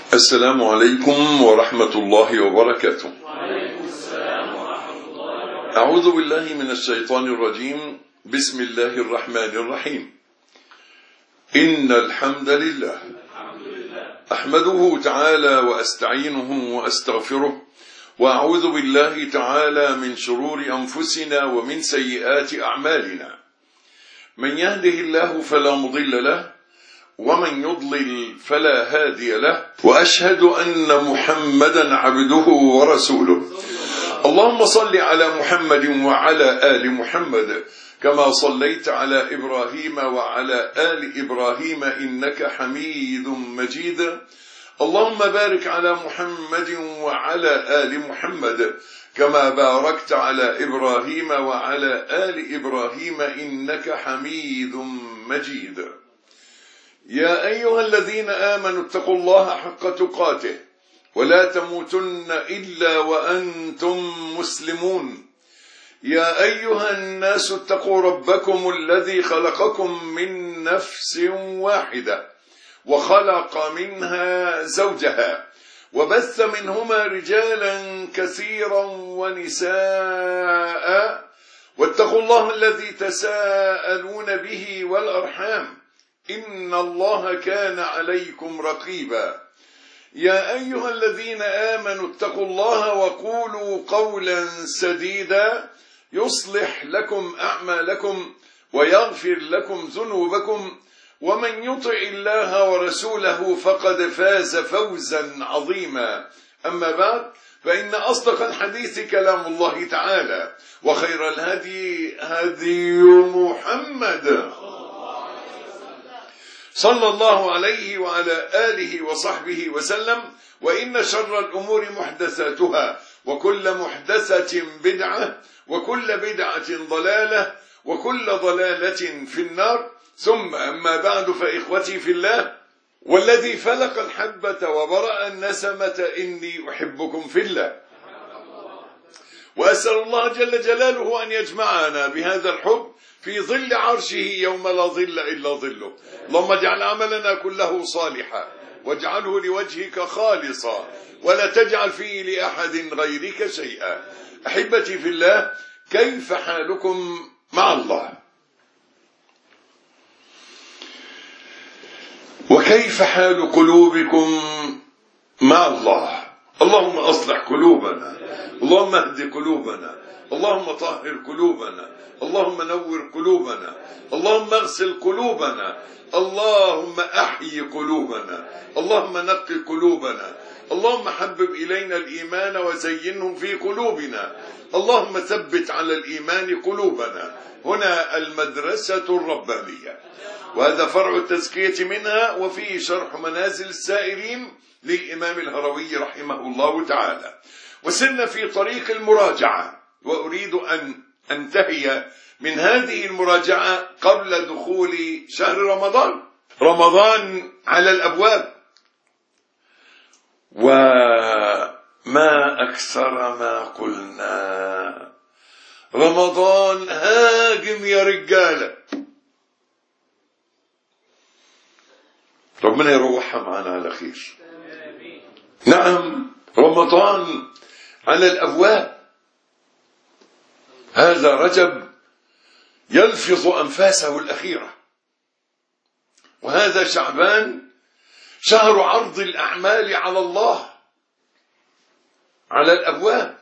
السلام عليكم ورحمة الله وبركاته. وعليكم السلام ورحمة الله وبركاته. أعوذ بالله من الشيطان الرجيم. بسم الله الرحمن الرحيم. إن الحمد لله أحمده تعالى وأستعينه وأستغفره، وأعوذ بالله تعالى من شرور أنفسنا ومن سيئات أعمالنا. من يهده الله فلا مضل له، ومن يضلل فلا هادي له، وأشهد أن محمدا عبده ورسوله. اللهم صل على محمد وعلى آل محمد كما صليت على إبراهيم وعلى آل إبراهيم إنك حميد مجيد. اللهم بارك على محمد وعلى آل محمد كما باركت على إبراهيم وعلى آل إبراهيم إنك حميد مجيد. يا أيها الذين آمنوا اتقوا الله حق تقاته ولا تموتن إلا وأنتم مسلمون. يا أيها الناس اتقوا ربكم الذي خلقكم من نفس واحدة وخلق منها زوجها وبث منهما رجالا كثيرا ونساء، واتقوا الله الذي تساءلون به والأرحام إن الله كان عليكم رقيبا. يا أيها الذين آمنوا اتقوا الله وقولوا قولا سديدا يصلح لكم أعمالكم ويغفر لكم ذنوبكم، ومن يطع الله ورسوله فقد فاز فوزا عظيما. أما بعد، فإن أصدق الحديث كلام الله تعالى، وخير الهدي هدي محمد صلى الله عليه وعلى آله وصحبه وسلم. وإن شر الأمور محدثاتها، وكل محدثة بدعة، وكل بدعة ضلالة، وكل ضلالة في النار. ثم أما بعد، فإخوتي في الله، والذي فلق الحبة وبرأ النسمة إني أحبكم في الله، وأسأل الله جل جلاله أن يجمعنا بهذا الحب في ظل عرشه يوم لا ظل إلا ظله. اللهم اجعل عملنا كله صالحا، واجعله لوجهك خالصا، ولا تجعل فيه لأحد غيرك شيئا. أحبتي في الله، كيف حالكم مع الله؟ وكيف حال قلوبكم مع الله؟ اللهم أصلح قلوبنا، اللهم اهد قلوبنا، اللهم طهر قلوبنا، اللهم نور قلوبنا، اللهم اغسل قلوبنا، اللهم احيي قلوبنا، اللهم نقي قلوبنا، اللهم حبب إلينا الإيمان وزينه في قلوبنا، اللهم ثبت على الإيمان قلوبنا. هنا المدرسة الربانية، وهذا فرع التزكية منها، وفيه شرح منازل السائرين للإمام الهروي رحمه الله تعالى. وسرنا في طريق المراجعة، وأريد أن أنتهي من هذه المراجعة قبل دخول شهر رمضان. رمضان على الأبواب، وما أكثر ما قلنا رمضان هاجم يا رجالة. ربنا يروحها معنا على خير. نعم، رمضان على الأبواب. هذا رجب يلفظ أنفاسه الأخيرة، وهذا شعبان شهر عرض الأعمال على الله على الأبواب،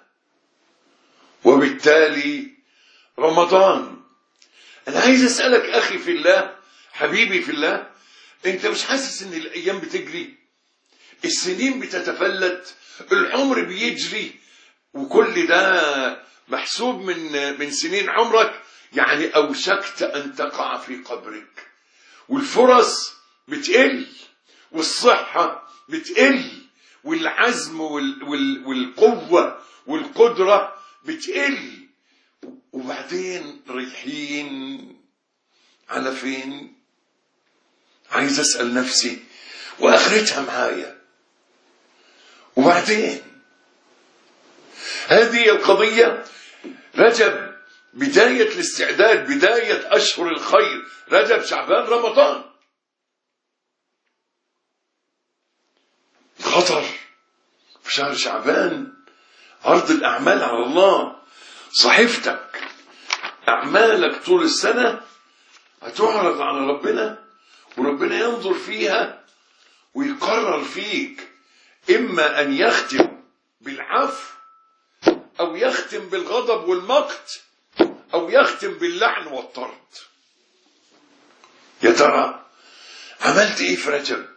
وبالتالي رمضان. أنا عايز أسألك أخي في الله، حبيبي في الله، أنت مش حاسس أن الأيام بتجري؟ السنين بتتفلت، العمر بيجري، وكل ده محسوب من سنين عمرك. يعني أوشكت أن تقع في قبرك، والفرص بتقل، والصحة بتقل، والعزم والقوة والقدرة بتقل، وبعدين رايحين على فين؟ عايز أسأل نفسي، وآخرتها معايا. وبعدين هذه القضية. رجب بداية الاستعداد، بداية أشهر الخير، رجب شعبان رمضان. خطر في شهر شعبان عرض الأعمال على الله. صحيفتك أعمالك طول السنة هتعرض على ربنا، وربنا ينظر فيها ويقرر فيك، إما أن يختم بالعفو أو يختم بالغضب والمقت أو يختم باللعن والطرد. يا ترى عملت إيه في رجب؟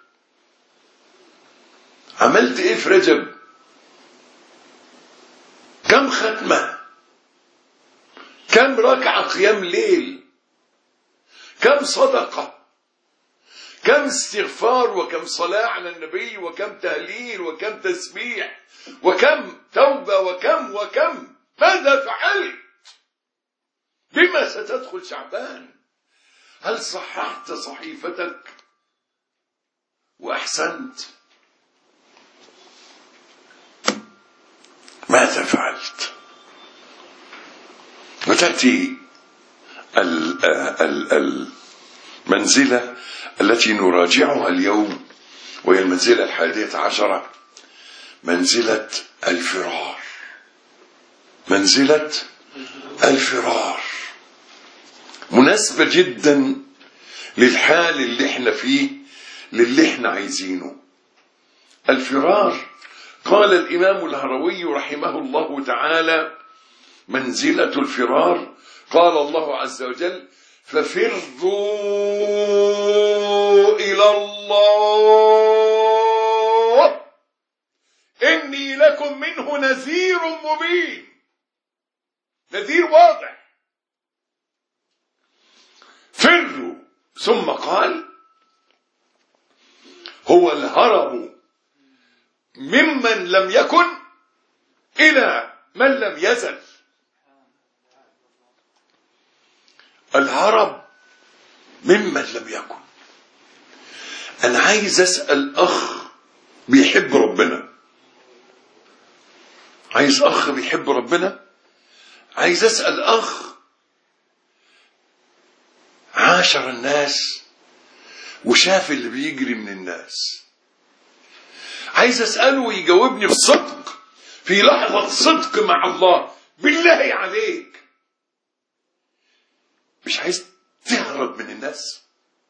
عملت إيه في رجب؟ كم ختمة؟ كم ركعة قيام ليل؟ كم صدقة؟ كم استغفار وكم صلاة على النبي وكم تهليل وكم تسبيح وكم توبة وكم ماذا فعلت؟ بما ستدخل شعبان؟ هل صححت صحيفتك وأحسنت؟ ماذا فعلت؟ وتأتي المنزلة التي نراجعها اليوم، وهي المنزلة 11، منزلة الفرار. منزلة الفرار مناسبة جدا للحال اللي احنا فيه، للي احنا عايزينه. الفرار، قال الإمام الهروي رحمه الله تعالى: منزلة الفرار، قال الله عز وجل: ففروا إلى الله إني لكم منه نذير مبين. نذير واضح. فروا، ثم قال: هو الهرب ممن لم يكن إلى من لم يزل. الهرب ممن لم يكن. أنا عايز أسأل أخ بيحب ربنا، عايز أخ بيحب ربنا، عايز أسأل أخ عاشر الناس وشاف اللي بيجري من الناس، عايز أسأله ويجاوبني بصدق في لحظة صدق مع الله. بالله عليك، مش عايز تهرب من الناس؟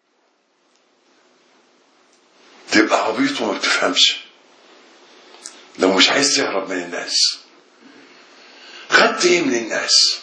تبقى عبيط وما بتفهمش. لو مش عايز تهرب من الناس، خدت ايه من الناس؟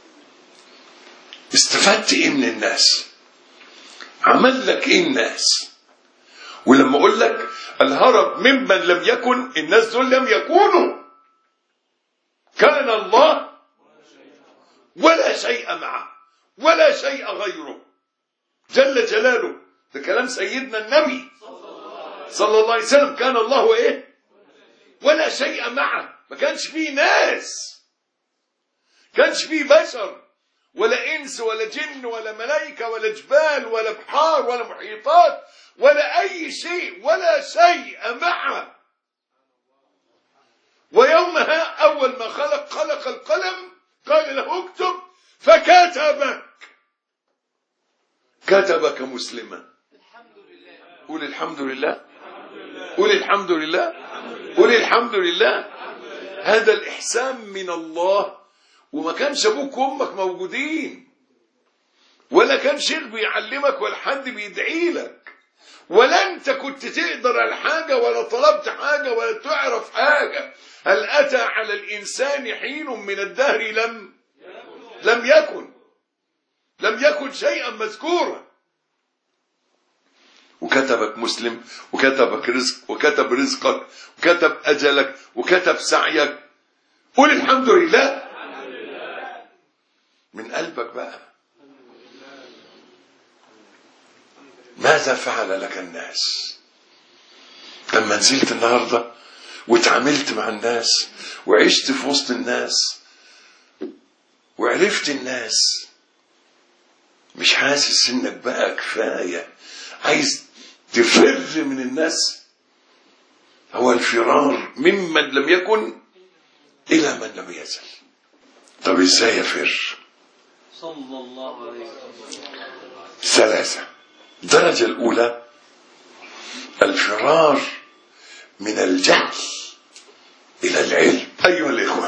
استفدت ايه من الناس؟ عمل لك ايه الناس؟ ولما اقول لك الهرب ممن لم يكن، الناس دول لم يكونوا. كان الله ولا شيء معه ولا شيء غيره جل جلاله. ده كلام سيدنا النبي صلى الله عليه وسلم. كان الله ايه؟ ولا شيء معه. ما كانش فيه ناس، كانش فيه بشر ولا انس ولا جن ولا ملائكه ولا جبال ولا بحار ولا محيطات ولا اي شيء، ولا شيء معه. ويومها اول ما خلق القلم، قال له اكتب، كتبك مسلما. قول الحمد لله، قول الحمد لله، قول الحمد لله. هذا الإحسان من الله. وما كانش أبوك وأمك موجودين، ولا كان شيخ بيعلمك، ولا حد بيدعي لك، ولا أنت كنت تقدر على حاجة، ولا طلبت حاجة، ولا تعرف حاجة. هل أتى على الإنسان حين من الدهر لم يكن شيئا مذكورا. وكتبك مسلم، وكتبك رزق، وكتب رزقك، وكتب أجلك، وكتب سعيك. قول الحمد لله من قلبك بقى. ماذا فعل لك الناس لما نزلت النهاردة واتعاملت مع الناس وعشت في وسط الناس وعرفت الناس؟ مش حاسس انك بقى كفاية، عايز تفر من الناس؟ هو الفرار ممن لم يكن إلى من لم يزل. طب ازاي يفر؟ صلى الله عليه وسلم. 3. الدرجة الأولى الفرار من الجهل إلى العلم. أيها الإخوة،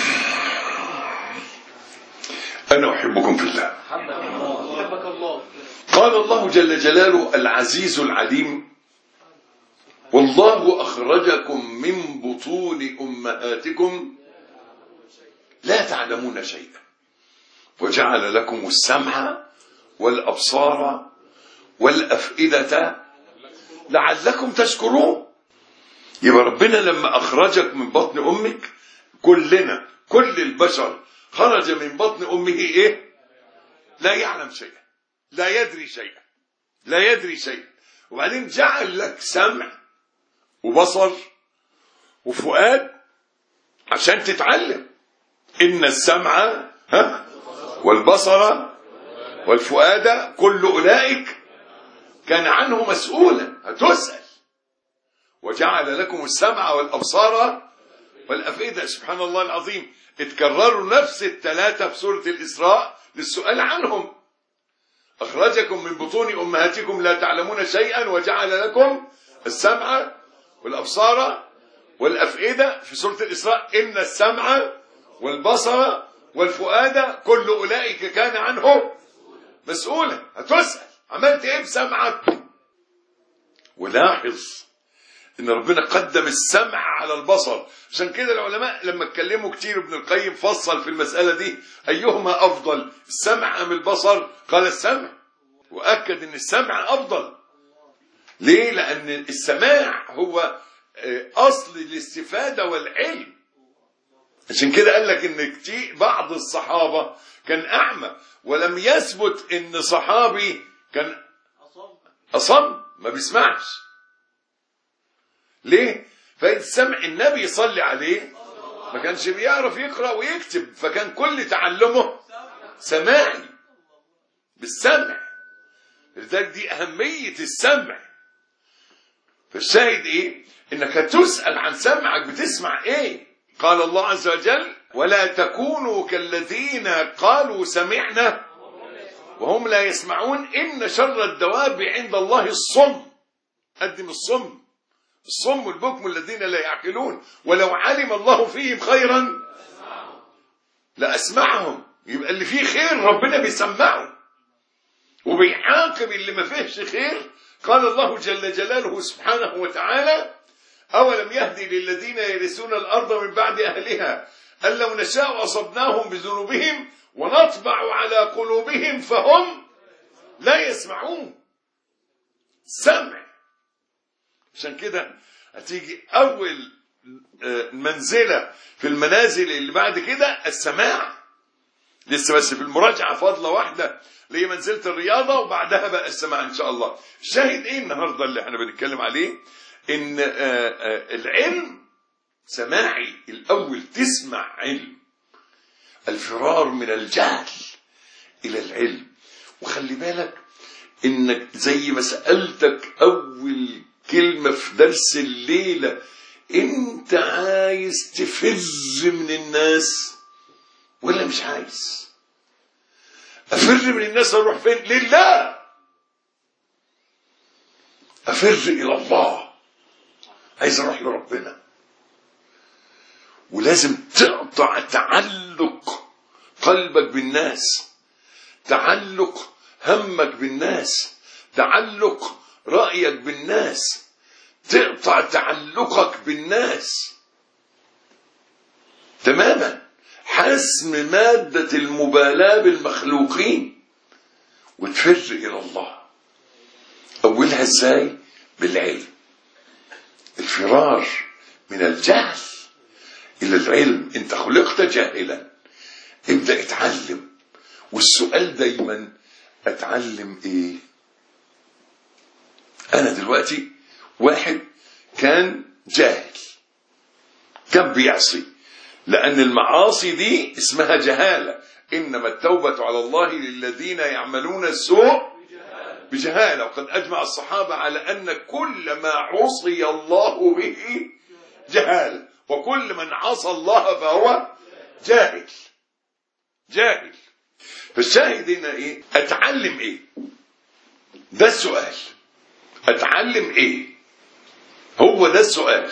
أنا أحبكم في الله. حبك الله. قال الله جل جلاله العزيز العليم: والله أخرجكم من بطون أمهاتكم لا تعلمون شيئا وجعل لكم السمع والأبصار والأفئدة لعلكم تشكرون. يبقى ربنا لما أخرجك من بطن أمك، كلنا كل البشر خرج من بطن أمه إيه؟ لا يعلم شيئا، لا يدري شيئا، لا يدري شيئا. وبعدين جعل لك سمع وبصر وفؤاد عشان تتعلم. إن السمع والبصر والفؤاد كل أولئك كان عنه مسؤولا، هتسأل. وجعل لكم السمع والأبصار والأفئدة. سبحان الله العظيم، اتكرروا نفس الثلاثة في سورة الإسراء للسؤال عنهم. أخرجكم من بطون أمهاتكم لا تعلمون شيئا وجعل لكم السمع والأبصار والأفئدة. في سورة الإسراء إن السمع والبصر والفؤاد كل أولئك كان عنه مسؤولا، هتسأل عملت إيه بسمعك. ولاحظ إن ربنا قدم السمع على البصر. عشان كده العلماء لما اتكلموا كتير، ابن القيم فصل في المسألة دي أيهما أفضل، السمع أم البصر؟ قال السمع، وأكد إن السمع أفضل. ليه؟ لأن السماع هو أصل الاستفادة والعلم. عشان كده قال لك إن كتير بعض الصحابة كان أعمى، ولم يثبت إن صحابي كان أصم ما بيسمعش. ليه؟ فالسمع النبي يصلي عليه ما كانش بيعرف يقرأ ويكتب، فكان كل تعلمه سماعي بالسمع. لذلك دي أهمية السمع. فالشاهد إيه؟ إنك تسأل عن سمعك، بتسمع إيه؟ قال الله عز وجل: ولا تكونوا كالذين قالوا سمعنا وهم لا يسمعون إن شر الدواب عند الله الصم. قدم الصم والبكم الذين لا يعقلون ولو علم الله فيهم خيرا لأسمعهم. يبقى اللي فيه خير ربنا بيسمعه وبيعاقب اللي ما فيهش خير. قال الله جل جلاله سبحانه وتعالى: أولم يهدي للذين يرثون الأرض من بعد أهلها أن لو نشاء أصبناهم بذنوبهم ونطبع على قلوبهم فهم لا يسمعون. سمع. عشان كده هتيجي أول منزلة في المنازل اللي بعد كده السماع. لسه بس في المراجعة فاضلة واحدة اللي هي منزلة الرياضة، وبعدها بقى السماع إن شاء الله. الشاهد إيه النهاردة اللي احنا بنتكلم عليه؟ إن العلم سماعي الأول، تسمع علم. الفرار من الجهل إلى العلم. وخلي بالك إنك زي ما سألتك أول كلمة في درس الليلة، أنت عايز تفر من الناس ولا مش عايز؟ أفر من الناس أروح فين؟ لله. أفر إلى الله، عايز أروح لربنا. ولازم تقطع تعلق قلبك بالناس، تعلق همك بالناس، تعلق رأيك بالناس، تقطع تعلقك بالناس تماما. حسم مادة المبالاة بالمخلوقين وتفر إلى الله. أولها إزاي؟ بالعلم. الفرار من الجهل إلى العلم. أنت خلقت جاهلا، ابدأ اتعلم. والسؤال دايما اتعلم ايه؟ انا دلوقتي واحد كان جاهل، كان بيعصي، لان المعاصي دي اسمها جهالة. انما التوبة على الله للذين يعملون السوء بجهالة. وقد اجمع الصحابة على ان كل ما عصي الله به جهالة، وكل من عصى الله فهو جاهل. جاهل. فالشاهد هنا ايه؟ اتعلم ايه؟ ده السؤال. اتعلم ايه؟ هو ده السؤال.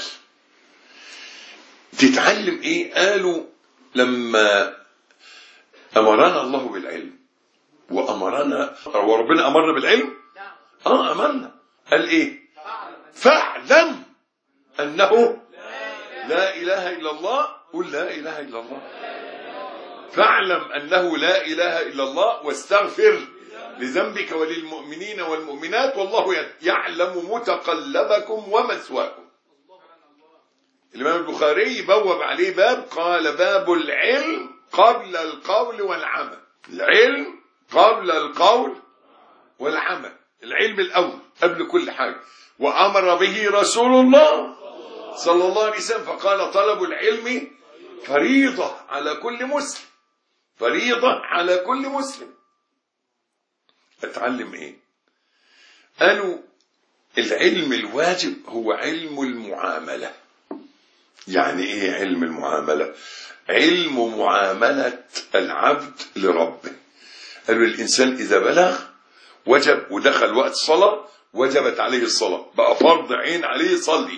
تتعلم ايه؟ قالوا لما امرنا الله بالعلم وامرنا، وربنا امرنا بالعلم، امرنا، قال ايه؟ فاعلم انه لا اله الا الله. قل لا اله الا الله. فاعلم انه لا اله الا الله واستغفر لذنبك وللمؤمنين والمؤمنات والله يعلم متقلبكم ومثواكم. الإمام البخاري بوب عليه باب، قال باب العلم قبل القول والعمل. العلم قبل القول والعمل، العلم الأول قبل كل حاجة. وأمر به رسول الله صلى الله عليه وسلم فقال طلب العلم فريضة على كل مسلم، فريضة على كل مسلم. أتعلم إيه؟ قالوا العلم الواجب هو علم المعاملة. يعني إيه علم المعاملة؟ علم معاملة العبد لربه. قالوا الإنسان إذا بلغ وجب ودخل وقت الصلاة وجبت عليه الصلاة، بقى فرض عين عليه يصلي.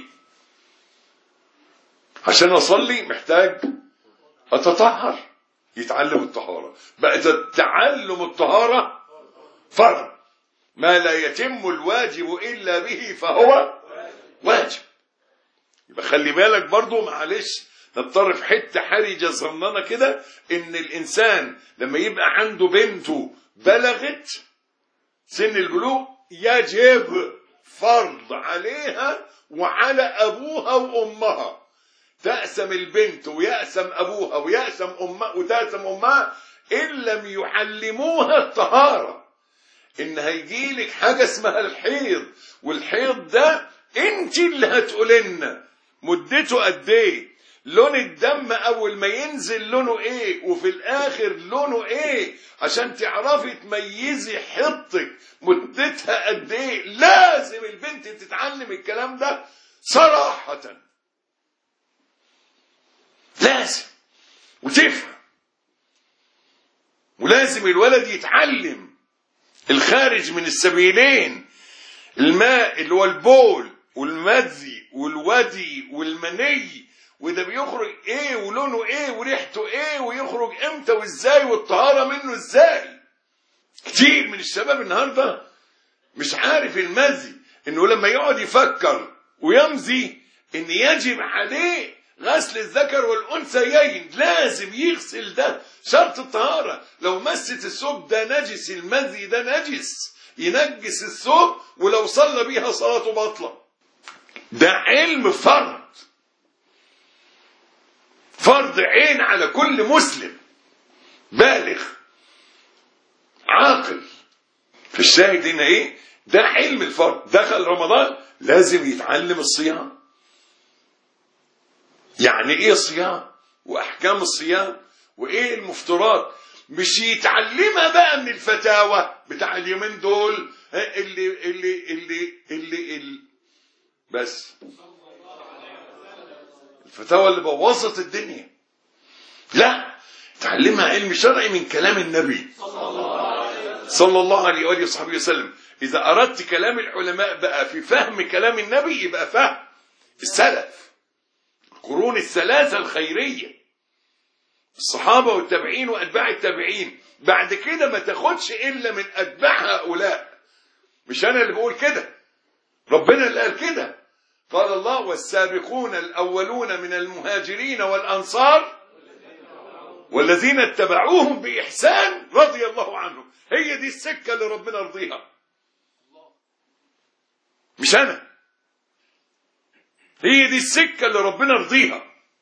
عشان أصلي محتاج أتطهر، يتعلم الطهارة، بقى تعلم الطهارة فرض. ما لا يتم الواجب إلا به فهو واجب. يبقى خلي بالك برضو، معلش نضطر في حتة حرجة صغننة كده، إن الإنسان لما يبقى عنده بنته بلغت سن البلوغ يجب فرض عليها وعلى أبوها وأمها. تأسم البنت ويأسم أبوها ويأسم أمها وتأسم أمها إن لم يعلموها الطهارة. إن هيجيلك حاجة اسمها الحيض، والحيض ده انت اللي هتقولنا مدته قد ايه، لون الدم اول ما ينزل لونه ايه، وفي الاخر لونه ايه، عشان تعرفي تميزي حيضتك مدتها قد ايه. لازم البنت تتعلم الكلام ده صراحة، لازم وتفهم. ولازم الولد يتعلم الخارج من السبيلين، الماء اللي هو البول والمذي والودي والمني، وده بيخرج ايه ولونه ايه وريحته ايه ويخرج امتى وازاي والطهارة منه ازاي. كتير من الشباب النهاردة مش عارف المذي، انه لما يقعد يفكر ويمزي ان يجب عليه غسل الذكر والانثيين، لازم يغسل، ده شرط الطهارة. لو مست الثوب ده نجس، المذي ده نجس ينجس الثوب، ولو صلى بيها صلاته باطلة. ده علم فرض، فرض عين على كل مسلم بالغ عاقل. في الشاهد هنا ايه؟ ده علم الفرض. دخل رمضان لازم يتعلم الصيام. يعني ايه صيام واحكام الصيام وايه المفطرات، مش يتعلمها بقى من الفتاوى بتاع اليومين دول اللي بس الفتاوى اللي بوظت الدنيا. لا، تعلمها علم شرعي من كلام النبي صلى الله عليه وآله وصحبه وسلم. إذا أردت كلام العلماء بقى في فهم كلام النبي، يبقى فهم السلف، القرون الثلاثة الخيرية، الصحابة والتابعين وأتباع التابعين. بعد كده ما تاخدش إلا من أتباع هؤلاء. مش أنا اللي بقول كده، ربنا اللي قال كده. قال الله والسابقون الأولون من المهاجرين والأنصار والذين اتبعوهم بإحسان رضي الله عنهم. هي دي السكة اللي ربنا رضيها، مش أنا. هي دي السكة اللي ربنا رضيها.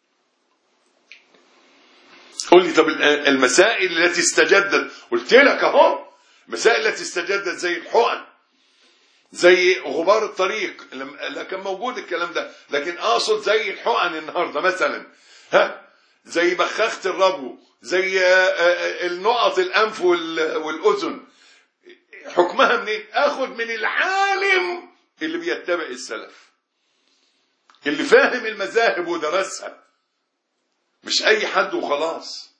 قل لي طب المسائل التي استجدت، قلت لك اهو المسائل التي استجدت زي الحقن، زي غبار الطريق، كان موجود الكلام ده، لكن اقصد زي الحقن النهارده مثلا، زي بخاخة الربو، زي النقط الانف والاذن، حكمها منين؟ اخد من العالم اللي بيتبع السلف، اللي فاهم المذاهب ودرسها، مش اي حد وخلاص.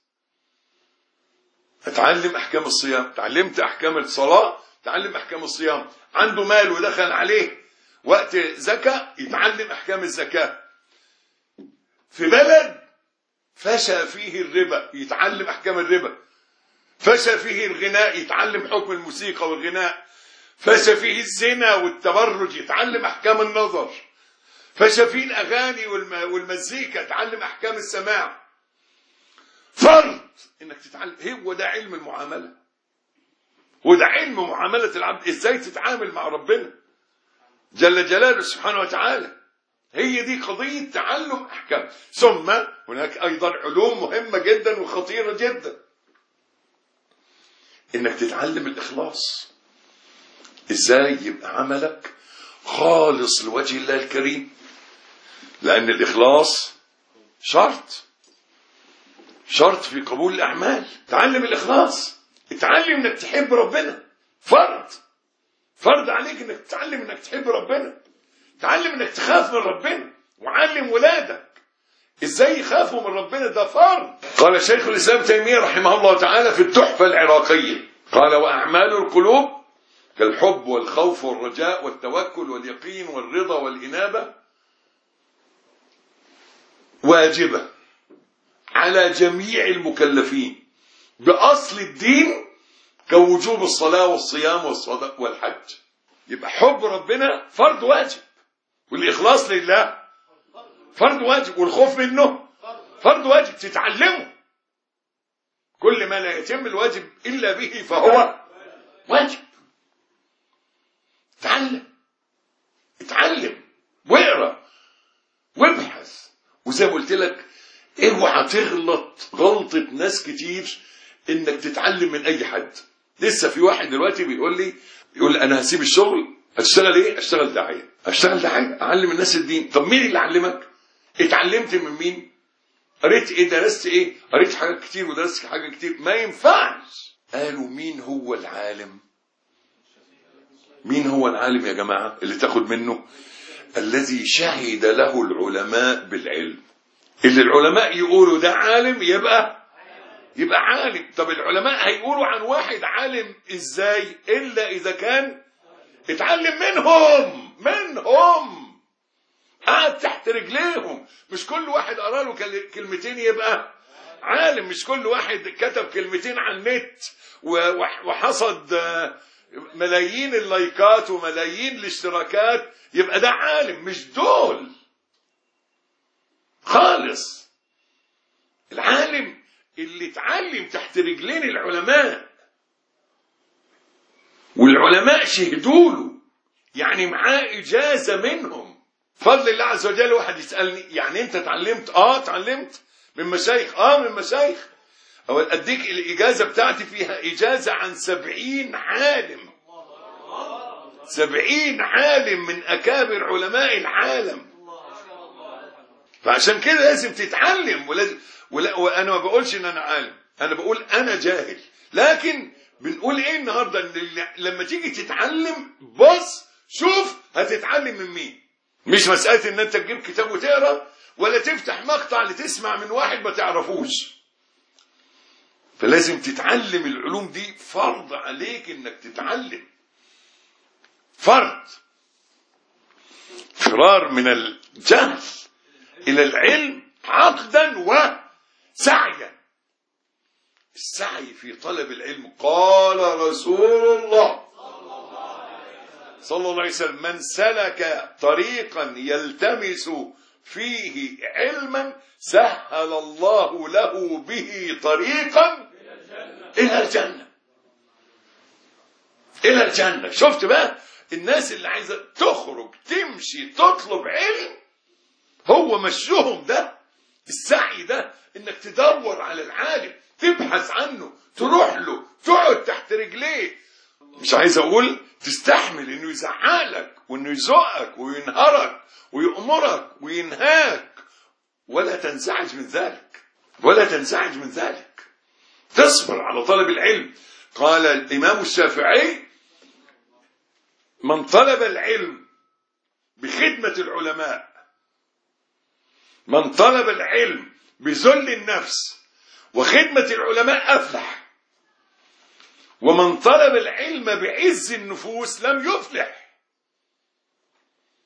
اتعلم احكام الصيام، تعلمت احكام الصلاة، تعلم احكام الصيام. عنده مال ودخل عليه وقت زكاة يتعلم أحكام الزكاة. في بلد فشى فيه الربا يتعلم أحكام الربا. فشى فيه الغناء يتعلم حكم الموسيقى والغناء. فشى فيه الزنا والتبرج يتعلم أحكام النظر. فشى فيه الأغاني والمزيكا يتعلم أحكام السماع. فرض إنك تتعلم. هو ده علم المعاملة، وده علم معاملة العبد، إزاي تتعامل مع ربنا جل جلاله سبحانه وتعالى. هي دي قضية تعلم أحكام. ثم هناك أيضا علوم مهمة جدا وخطيرة جدا، إنك تتعلم الإخلاص. إزاي يبقى عملك خالص لوجه الله الكريم، لأن الإخلاص شرط في قبول الأعمال. تعلم الإخلاص، اتعلم إنك تحب ربنا. فرض عليك إنك تتعلم إنك تحب ربنا. تعلم إنك تخاف من ربنا، وعلم ولادك إزاي يخافوا من ربنا. ده فرض. قال شيخ الإسلام تيمية رحمه الله تعالى في التحفة العراقية، قال: وأعمال القلوب كالحب والخوف والرجاء والتوكل واليقين والرضا والإنابة واجبة على جميع المكلفين بأصل الدين كوجوب الصلاة والصيام والصدق والحج. يبقى حب ربنا فرض واجب، والإخلاص لله فرض واجب، والخوف منه فرض واجب تتعلمه. كل ما لا يتم الواجب إلا به فهو واجب. اتعلم واقرا وابحث. وزي ما قلت لك اوعى تغلط غلطة ناس كتير انك تتعلم من اي حد. لسه في واحد دلوقتي بيقول لي انا هسيب الشغل. هتشتغل ايه؟ اشتغل داعية. اعلم الناس الدين. طب مين اللي علمك؟ اتعلمت من مين؟ قريت ايه؟ درست ايه؟ قريت حاجات كتير ودرست حاجات كتير. ما ينفعش. قالوا مين هو العالم؟ مين هو العالم يا جماعة اللي تاخد منه؟ الذي شهد له العلماء بالعلم. اللي العلماء يقولوا ده عالم يبقى عالم. طب العلماء هيقولوا عن واحد عالم ازاي الا اذا كان اتعلم منهم قعد تحت رجليهم. مش كل واحد قرأ له كلمتين يبقى عالم. مش كل واحد كتب كلمتين على النت وحصد ملايين اللايكات وملايين الاشتراكات يبقى ده عالم. مش دول خالص. العالم اللي اتعلم تحت رجلين العلماء، والعلماء شهدوا له، يعني معاه إجازة منهم. فضل الله عز وجل. واحد يسألني يعني أنت اتعلمت؟ اتعلمت من مشايخ. من مشايخ. أو أديك الإجازة بتاعتي فيها إجازة عن 70 عالم. 70 عالم من أكابر علماء العالم. فعشان كده لازم تتعلم. وأنا ما بقولش إن أنا عالم، أنا بقول أنا جاهل. لكن بنقول إيه النهاردة؟ إن لما تيجي تتعلم بص شوف هتتعلم من مين. مش مسألة إن أنت تجيب كتاب وتقرأ، ولا تفتح مقطع لتسمع من واحد ما تعرفوش. فلازم تتعلم العلوم دي. فرض عليك إنك تتعلم. فرض. فرار من الجهل إلى العلم عقدا وسعيا. السعي في طلب العلم. قال رسول الله صلى الله عليه وسلم: من سلك طريقا يلتمس فيه علما سهل الله له به طريقا إلى الجنة. شفت بقى الناس اللي عايزة تخرج تمشي تطلب علم، هو مشيهم ده السعي ده، انك تدور على العالم، تبحث عنه، تروح له، تقعد تحت رجليه. مش عايز اقول تستحمل انه يزعلك وانه يزقك وينهرك ويأمرك وينهاك، ولا تنزعج من ذلك. تصبر على طلب العلم. قال الإمام الشافعي: من طلب العلم بخدمة العلماء، من طلب العلم بذل النفس وخدمة العلماء أفلح، ومن طلب العلم بعز النفوس لم يفلح.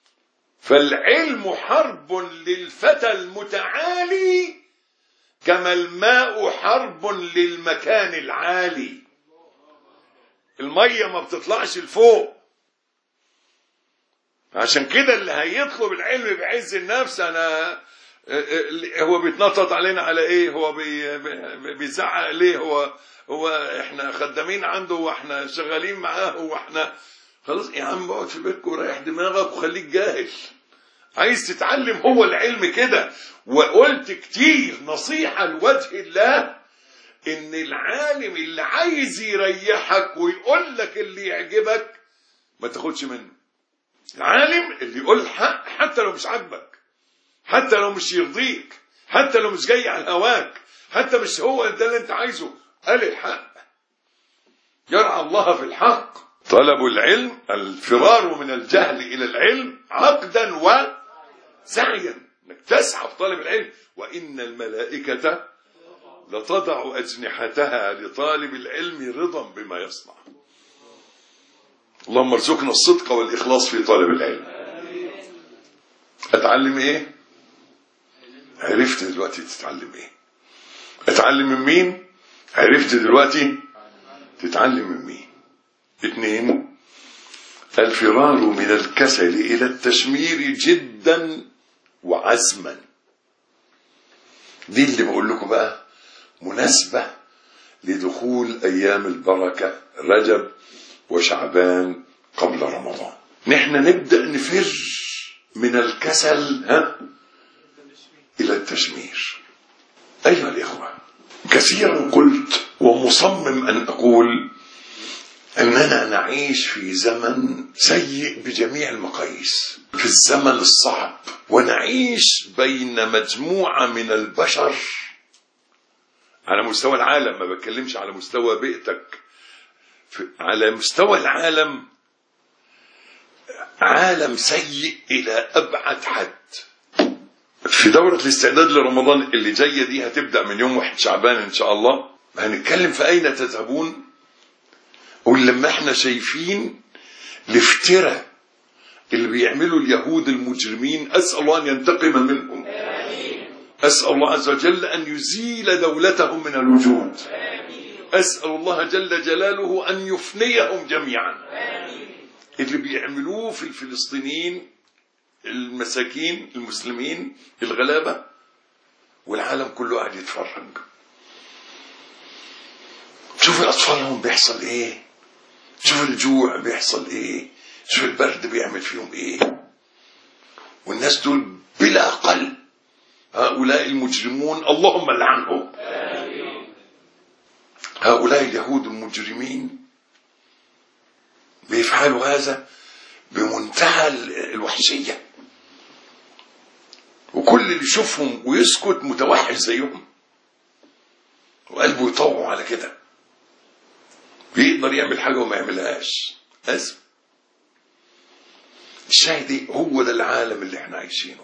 فالعلم حرب للفتى المتعالي كما الماء حرب للمكان العالي. المية ما بتطلعش لفوق، عشان كده اللي هيطلب العلم بعز النفس انا هو بيتنطط علينا على ايه؟ هو بيزعق ليه؟ هو احنا خدامين عنده واحنا شغالين معاه واحنا خلاص يا عم اقعد في بيتك وريح دماغك وخليك جاهل. عايز تتعلم هو العلم كده. وقلت كتير نصيحة لوجه الله ان العالم اللي عايز يريحك ويقول لك اللي يعجبك ما تاخدش منه. العالم اللي يقول الحق حتى لو مش عاجبك، حتى لو مش يرضيك، حتى لو مش جاي على هواك، حتى مش هو ده اللي انت عايزه، قال الحق. يرعى الله في الحق. طلب العلم الفرار من الجهل الى العلم عقدا وسعيا، انك تسعى في طلب العلم. وان الملائكة لتضع اجنحتها لطالب العلم رضا بما يصنع. اللهم ارزقنا الصدق والاخلاص في طلب العلم. اتعلم ايه؟ عرفت دلوقتي تتعلم ايه؟ اتعلم من مين؟ عرفت دلوقتي تتعلم من مين؟ 2 الفرار من الكسل الى التشمير جدا وعزما. دي اللي بقول لكم بقى مناسبة لدخول ايام البركة رجب وشعبان قبل رمضان. نحن نبدأ نفر من الكسل إلى التشمير. أيها الإخوة، كثيرا قلت ومصمم أن أقول أننا نعيش في زمن سيء بجميع المقاييس، في الزمن الصعب، ونعيش بين مجموعة من البشر على مستوى العالم، ما بتكلمش على مستوى بيئتك، على مستوى العالم، عالم سيء إلى أبعد حد. في دورة الاستعداد لرمضان اللي جاية دي هتبدأ من يوم 1 شعبان إن شاء الله، هنتكلم في أين تذهبون. ولما احنا شايفين الافتراء اللي بيعملوا اليهود المجرمين، أسأل الله أن ينتقم منهم، أسأل الله عز وجل أن يزيل دولتهم من الوجود، أسأل الله جل جلاله أن يفنيهم جميعا. اللي بيعملوه في الفلسطينيين المساكين المسلمين الغلابة، والعالم كله قاعد يتفرج. شوف أطفالهم بيحصل إيه، شوف الجوع بيحصل إيه، شوف البرد بيعمل فيهم إيه. والناس دول بلا قلب، هؤلاء المجرمون اللهم لعنهم. هؤلاء اليهود المجرمين بيفعلوا هذا بمنتهى الوحشية، وكل اللي يشوفهم ويسكت متوحش زيهم وقلبه يطوع على كده، بيقدر يعمل حاجة وما يعملهاش. أزم. الشاهد هو ده العالم اللي احنا عايشينه.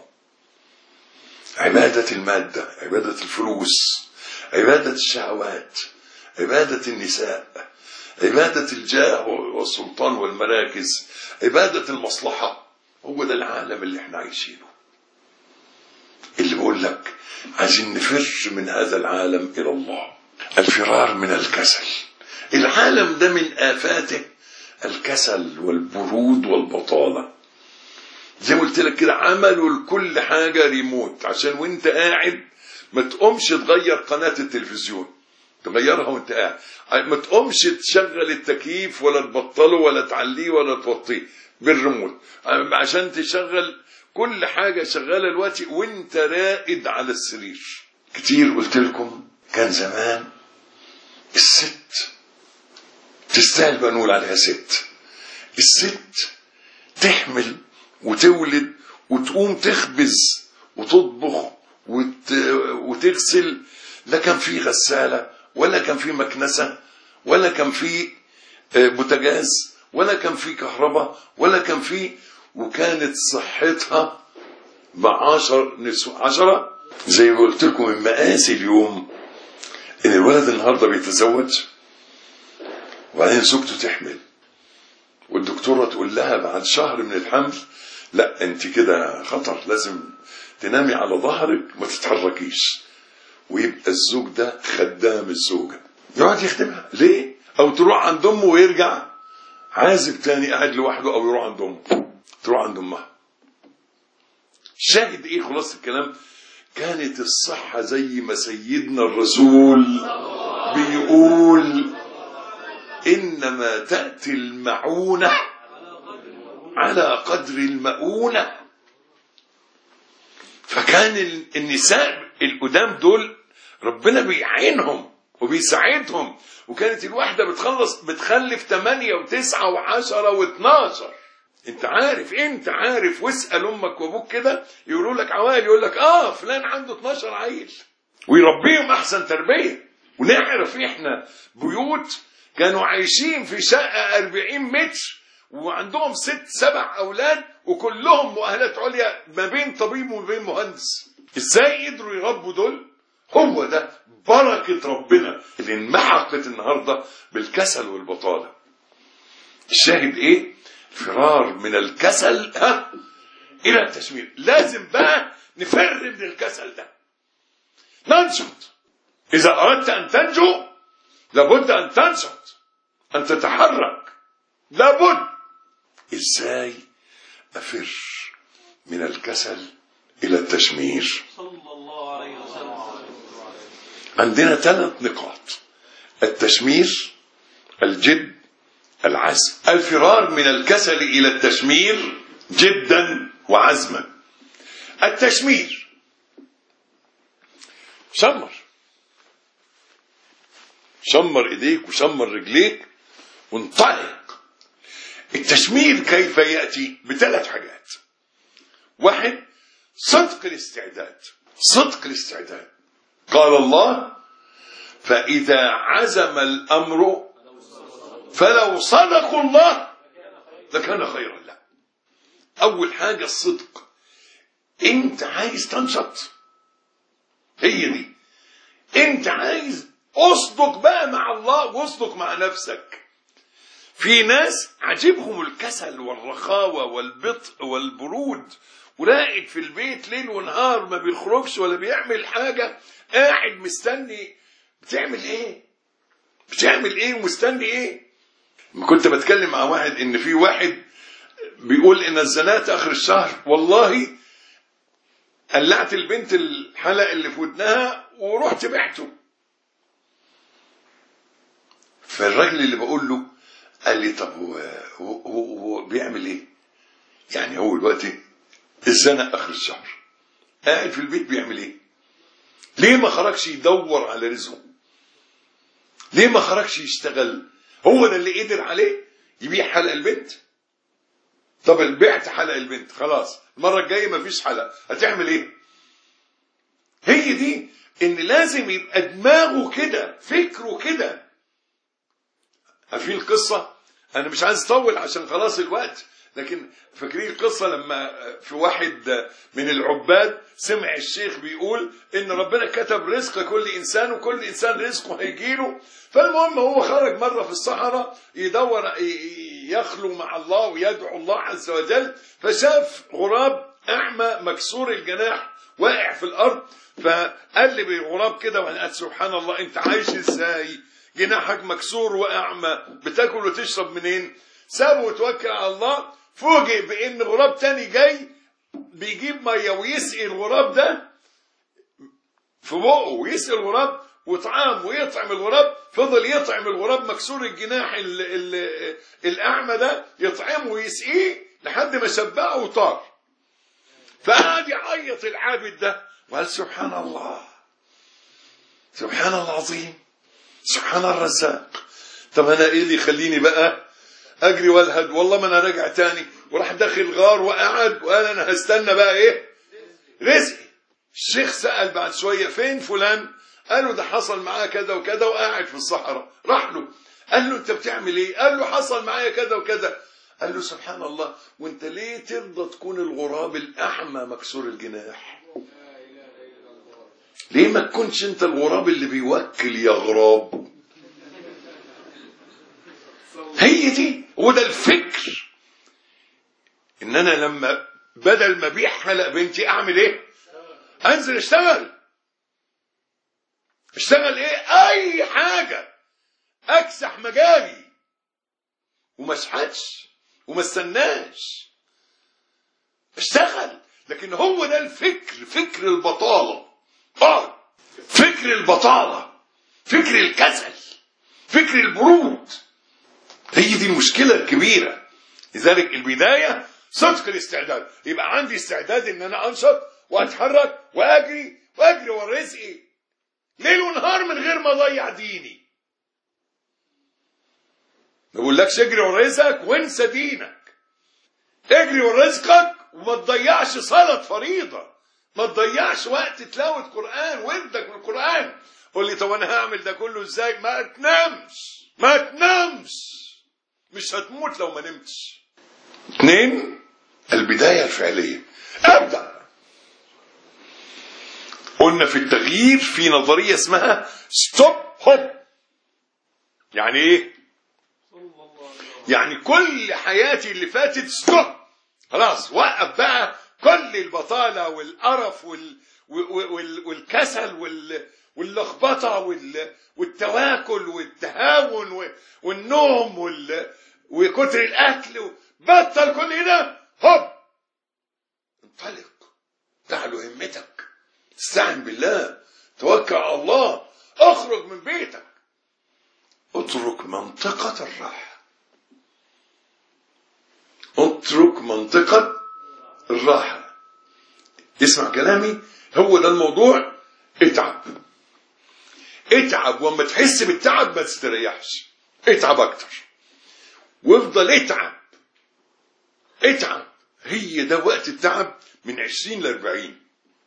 عبادة المادة، عبادة الفلوس، عبادة الشهوات، عبادة النساء، عبادة الجاه والسلطان والمراكز، عبادة المصلحة. هو ده العالم اللي احنا عايشينه، اللي بقول لك عايزين نفر من هذا العالم إلى الله. الفرار من الكسل. العالم ده من آفاته الكسل والبرود والبطالة. زي ما قلت لك كده، عملوا لكل حاجة ريموت عشان وانت قاعد ما تقومش تغير قناة التلفزيون، تغيرها وانت قاعد، ما تقومش تشغل التكييف ولا تبطله ولا تعليه ولا توطيه بالريموت، عشان تشغل كل حاجة شغالة دلوقتي وانت راقد على السرير. كتير قلت لكم كان زمان الست تستاهل بقى نقول عليها ست. الست تحمل وتولد وتقوم تخبز وتطبخ وتغسل، لا كان في غسالة ولا كان في مكنسة ولا كان في بوتاجاز ولا كان في كهرباء ولا كان في، وكانت صحتها ب10 زي ما قلت لكم. من مقاسي اليوم ان الولد النهارده بيتزوج وبعدين زوجته تحمل، والدكتورة تقول لها بعد شهر من الحمل لا انت كده خطر، لازم تنامي على ظهرك ما تتحركيش. ويبقى الزوج ده خدام الزوجة، يقعد يخدمها ليه؟ او تروح عند امه ويرجع عازب تاني قاعد لوحده، او يروح عند امه، تروح عند امها. شاهد ايه خلاص الكلام؟ كانت الصحة زي ما سيدنا الرسول بيقول انما تأتي المعونة على قدر المؤونة. فكان النساء القدام دول ربنا بيعينهم وبيساعدهم، وكانت الواحدة بتخلف 8 و9 و10 و12. انت عارف واسأل امك وابوك كده يقولوا لك عوائل، يقول لك فلان عنده 12 عيل ويربيهم احسن تربية. ونعرف احنا بيوت كانوا عايشين في شقة 40 متر وعندهم 6-7 اولاد وكلهم مؤهلات عليا ما بين طبيب وما بين مهندس. ازاي قدروا يربوا دول؟ هو ده بركة ربنا اللي انمحقت النهاردة بالكسل والبطالة. الشاهد ايه؟ فرار من الكسل الى التشمير. لازم بقى نفر من الكسل ده، ننشط. اذا اردت ان تنجو لابد ان تنشط، ان تتحرك، لابد. ازاي افر من الكسل الى التشمير؟ صلى الله عليه وسلم. عندنا 3 نقاط: التشمير، الجد، العزم. الفرار من الكسل الى التشمير جدا وعزما. التشمير شمر ايديك وشمر رجليك وانطلق. التشمير كيف يأتي؟ ب3 حاجات. 1 صدق الاستعداد. قال الله: فإذا عزم الأمر فلو صدقوا الله لكان خيرا له. أول حاجة الصدق. أنت عايز تنشط، هي دي. أنت عايز أصدق بقى مع الله واصدق مع نفسك. في ناس عجبهم الكسل والرخاوة والبطء والبرود، وراقد في البيت ليل ونهار ما بيخرجش ولا بيعمل حاجة، قاعد مستني. بتعمل ايه ومستني ايه؟ كنت بتكلم مع واحد ان في واحد بيقول ان الزنات اخر الشهر، والله قلعت البنت الحلق اللي في ودنها ورحت بعته. فالراجل اللي بقول له قال لي: طب هو بيعمل ايه؟ يعني هو دلوقتي الزنا اخر الشهر قاعد في البيت بيعمل ايه؟ ليه ما خرجش يدور على رزقه؟ ليه ما خرجش يشتغل؟ هو ده اللي قدر عليه يبيع حلق البنت. طب بعت حلق البنت، خلاص المره الجايه ما فيش حلق، هتعمل ايه؟ هي دي ان لازم يبقى دماغه كده، فكره كده. عارفين القصه؟ انا مش عايز اطول عشان خلاص الوقت، لكن فاكرين القصة لما في واحد من العباد سمع الشيخ بيقول ان ربنا كتب رزق كل انسان وكل انسان رزقه هيجيله. فالمهم هو خرج مرة في الصحراء يدور يخلو مع الله ويدعو الله عز وجل، فشاف غراب اعمى مكسور الجناح واقع في الارض، فقال لي بالغراب كده وقال: سبحان الله، انت عايش ازاي؟ جناحك مكسور واعمى، بتاكل وتشرب منين؟ سابه وتوكل على الله. فوجئ بان غراب تاني جاي بيجيب ميه ويسقي الغراب ده في بقه، ويسقي الغراب وطعام ويطعم الغراب. فضل يطعم الغراب مكسور الجناح الاعمى ده، يطعمه ويسقيه لحد ما شبعه وطار. فقعد يعيط العابد ده وقال: سبحان الله، سبحان الله العظيم، سبحان الرزاق. طب انا ايه اللي يخليني بقى اجري والهد؟ والله ما انا راجع تاني. وراح داخل غار وقعد وقال: انا هستنى بقى ايه؟ رزقي. الشيخ سأل بعد شوية: فين فلان؟ قال له: ده حصل معاه كذا وكذا وقاعد في الصحراء. راح له قال له: انت بتعمل ايه؟ قال له: حصل معايا كذا وكذا. قال له: سبحان الله، وانت ليه ترضى تكون الغراب الاعمى مكسور الجناح؟ ليه ما تكونش انت الغراب اللي بيوكل يا غراب؟ هي دي، وده الفكر. ان انا لما بدل ما ابيع حلق بنتي اعمل ايه؟ انزل اشتغل ايه؟ اي حاجة اكسح مجالي وما اشحتش وما استناش اشتغل. لكن هو ده الفكر، فكر البطالة، فكر البطالة، فكر الكسل، فكر البرود. هي دي المشكلة الكبيرة. لذلك البداية صدق الاستعداد، يبقى عندي استعداد ان انا انشط واتحرك واجري ورا رزقي ليل ونهار من غير ما اضيع ديني. ما بقولكش اجري ورا رزقك وانسى دينك، اجري ورا رزقك وما تضيعش صلاة فريضة، ما تضيعش وقت تلاوة قرآن وردك بالقرآن. قول لي طب انا هعمل ده كله ازاي؟ ما تنامش، مش هتموت لو ما نمتش. 2 البداية الفعلية. ابدأ. قلنا في التغيير في نظرية اسمها ستوب هوب. يعني ايه؟ يعني كل حياتي اللي فاتت ستوب، خلاص وقف بقى كل البطالة والقرف والكسل واللخبطة والتواكل والتهاون والنوم وكتر الأكل. بطل كل ده، هوب انطلق، تعلو همتك، استعن بالله، توكل على الله، اخرج من بيتك، اترك منطقة الراحة، اترك منطقة الراحة. اسمع كلامي، هو ده الموضوع. اتعب، وما تحس بالتعب ما تستريحش، اتعب اكتر وافضل اتعب. هي ده وقت التعب، من 20 ل 40.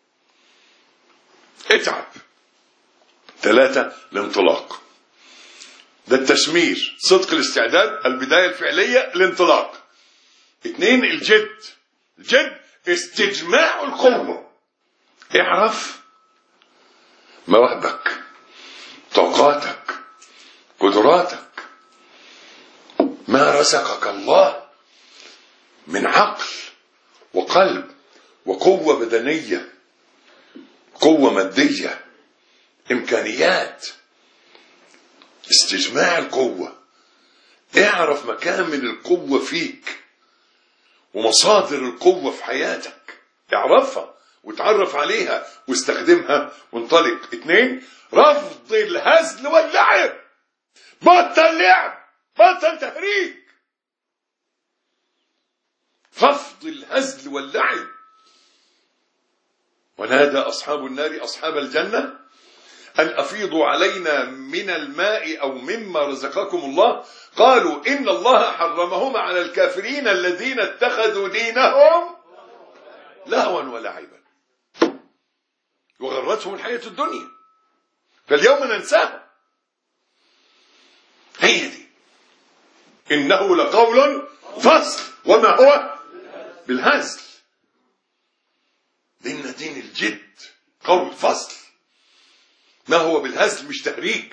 اتعب. 3 الانطلاق. ده التشمير، صدق الاستعداد، البداية الفعلية، الانطلاق. 2 الجد استجماع القوة. اعرف مواهبك، طاقاتك، قدراتك، ما رزقك الله من عقل وقلب وقوة بدنية، قوة مادية، إمكانيات. استجماع القوة. اعرف مكامن القوة فيك ومصادر القوة في حياتك، اعرفها وتعرف عليها واستخدمها وانطلق. 2 رفض الهزل واللعب. بطل لعب، بطل تهريج. رفض الهزل واللعب. ونادى أصحاب النار أصحاب الجنة أن أفيضوا علينا من الماء أو مما رزقكم الله، قالوا إن الله حرمهما على الكافرين الذين اتخذوا دينهم لهوا ولعبا وغرتهم الحياة الدنيا فاليوم ننساهم. هي دي. إنه لقول فصل وما هو بالهزل. دين الجد، قول فصل، ما هو بالهزل، مش تهريج.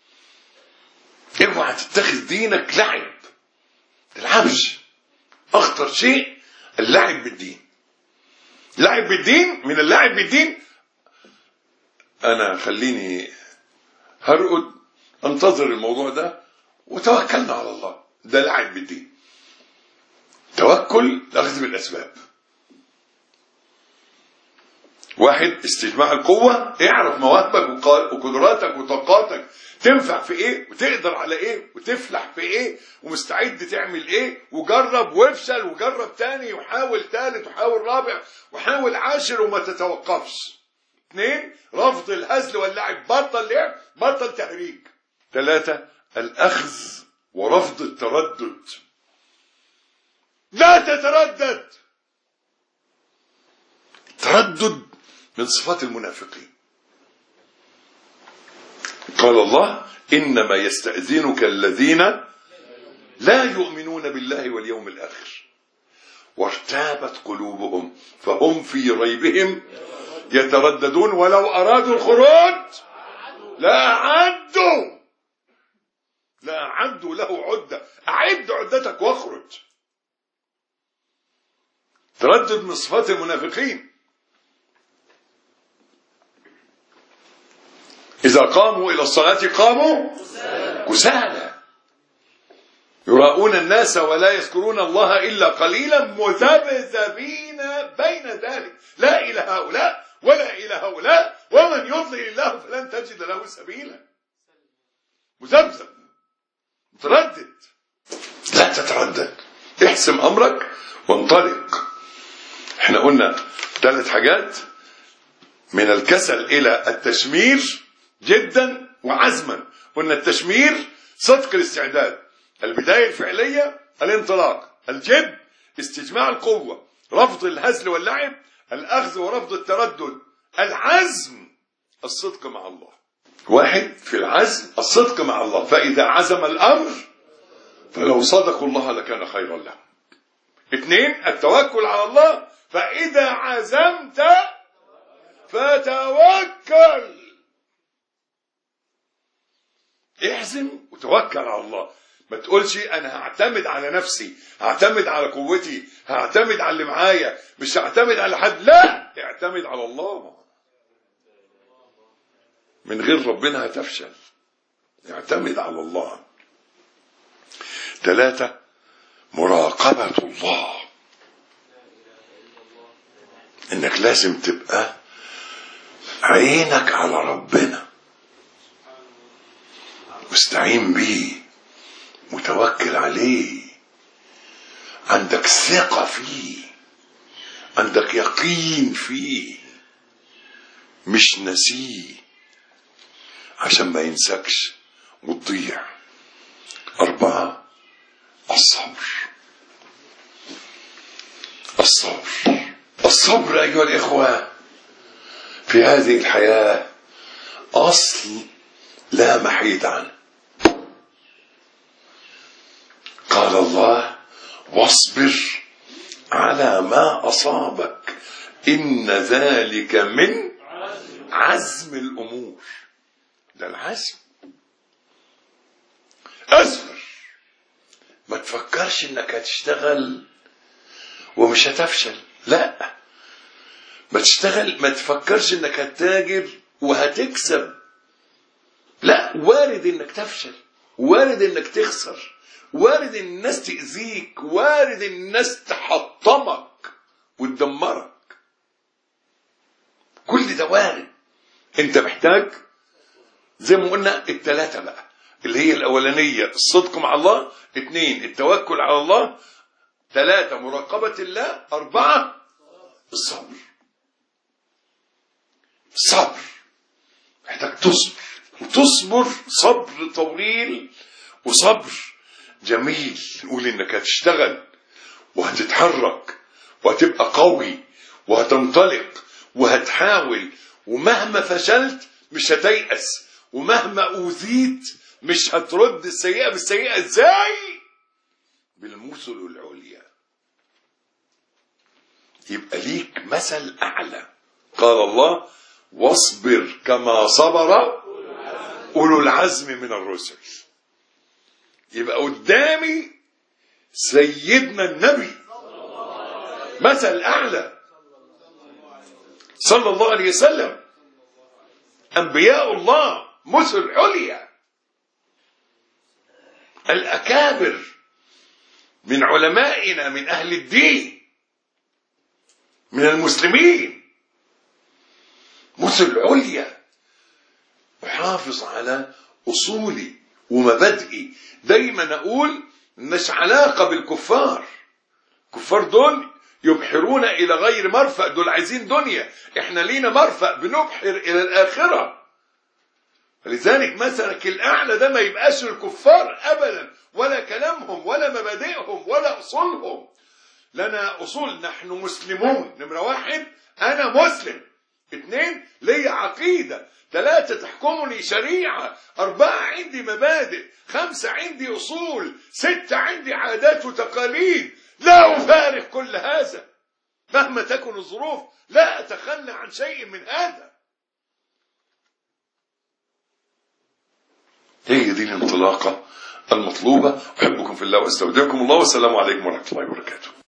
اوعى تتخذ دينك لعب، تلعبش. اخطر شيء اللعب بالدين. لعب بالدين، من اللعب بالدين انا خليني هرقد انتظر الموضوع ده وتوكلنا على الله. ده لعب بالدين. توكل اخذ بالاسباب. 1 استجماع القوة. اعرف مواهبك وقدراتك وطاقاتك، تنفع في ايه وتقدر على ايه وتفلح في ايه ومستعد تعمل ايه، وجرب وافشل وجرب تاني وحاول ثالث وحاول رابع وحاول 10 وما تتوقفش. 2 رفض الهزل واللعب. بطل لعب، بطل تهريج. 3 الأخذ ورفض التردد. لا تتردد. التردد من صفات المنافقين. قال الله إنما يستأذنك الذين لا يؤمنون بالله واليوم الآخر وارتابت قلوبهم فهم في ريبهم يترددون ولو أرادوا الخروج لا أعدوا له عدة. أعد عدتك واخرج. تردد من صفات المنافقين. إذا قاموا إلى الصلاة قاموا كسالى يراؤون الناس ولا يذكرون الله إلا قليلا مذبذبين بين ذلك لا إلى هؤلاء ولا إلى هؤلاء ومن يضلل الله فلن تجد له سبيلا. مذبذب متردد. لا تتردد، احسم أمرك وانطلق. احنا قلنا 3 حاجات: من الكسل إلى التشمير جدا وعزما. قلنا التشمير صدق الاستعداد، البداية الفعلية الانطلاق، الجد استجماع القوة، رفض الهزل واللعب، الأخذ ورفض التردد، العزم الصدق مع الله. 1 في العزم الصدق مع الله، فإذا عزم الأمر فلو صدقوا الله لكان خيرا لهم. 2 التوكل على الله، فإذا عزمت فتوكل. احزم وتوكل على الله. ما تقولش انا هعتمد على نفسي، هعتمد على قوتي، هعتمد على اللي معايا، مش هعتمد على حد. لا، اعتمد على الله. من غير ربنا هتفشل. اعتمد على الله. 3 مراقبة الله. انك لازم تبقى عينك على ربنا، مستعين بيه، متوكل عليه، عندك ثقة فيه، عندك يقين فيه، مش نسيه عشان ما ينسكش وتضيع. 4 الصبر. الصبر أيها الإخوة في هذه الحياة أصل لا محيد عنه. قال الله: واصبر على ما أصابك إن ذلك من عزم الأمور. ده العزم. أصبر، ما تفكرش إنك هتشتغل ومش هتفشل. لا، ما تشتغل، ما تفكرش إنك هتتاجر وهتكسب. لا، وارد إنك تفشل، وارد إنك تخسر، وارد الناس تأذيك، وارد الناس تحطمك وتدمرك. كل ده وارد. انت محتاج زي ما قلنا 3 بقى، اللي هي الأولانية الصدق مع الله، 2 التوكل على الله، 3 مراقبة الله، 4 الصبر. الصبر محتاج تصبر، وتصبر صبر طويل وصبر جميل. نقول انك هتشتغل وهتتحرك وهتبقى قوي وهتنطلق وهتحاول، ومهما فشلت مش هتيأس، ومهما أوذيت مش هترد السيئة بالسيئة. ازاي؟ بالمثل العليا. يبقى ليك مثل أعلى. قال الله: واصبر كما صبر أولو العزم من الرسل. يبقى قدامي سيدنا النبي مثل أعلى صلى الله عليه وسلم. أنبياء الله مثل عليا، الأكابر من علمائنا، من أهل الدين، من المسلمين، مثل عليا. وحافظ على أصولي ومبادئي. دايما أقول مش علاقة بالكفار. الكفار دول يبحرون إلى غير مرفأ، دول عايزين دنيا. احنا لينا مرفأ، بنبحر إلى الآخرة. فلذلك مثلك الأعلى ده ما يبقاش الكفار أبدا، ولا كلامهم ولا مبادئهم ولا أصولهم. لنا أصول، نحن مسلمون. نمرة 1 أنا مسلم، 2 لي عقيدة، 3 تحكمني شريعة، 4 عندي مبادئ، 5 عندي أصول، 6 عندي عادات وتقاليد. لا أفارق كل هذا مهما تكن الظروف، لا أتخلى عن شيء من هذا. هي دي الانطلاقة المطلوبة. أحبكم في الله واستودعكم الله، والسلام عليكم ورحمة الله وبركاته.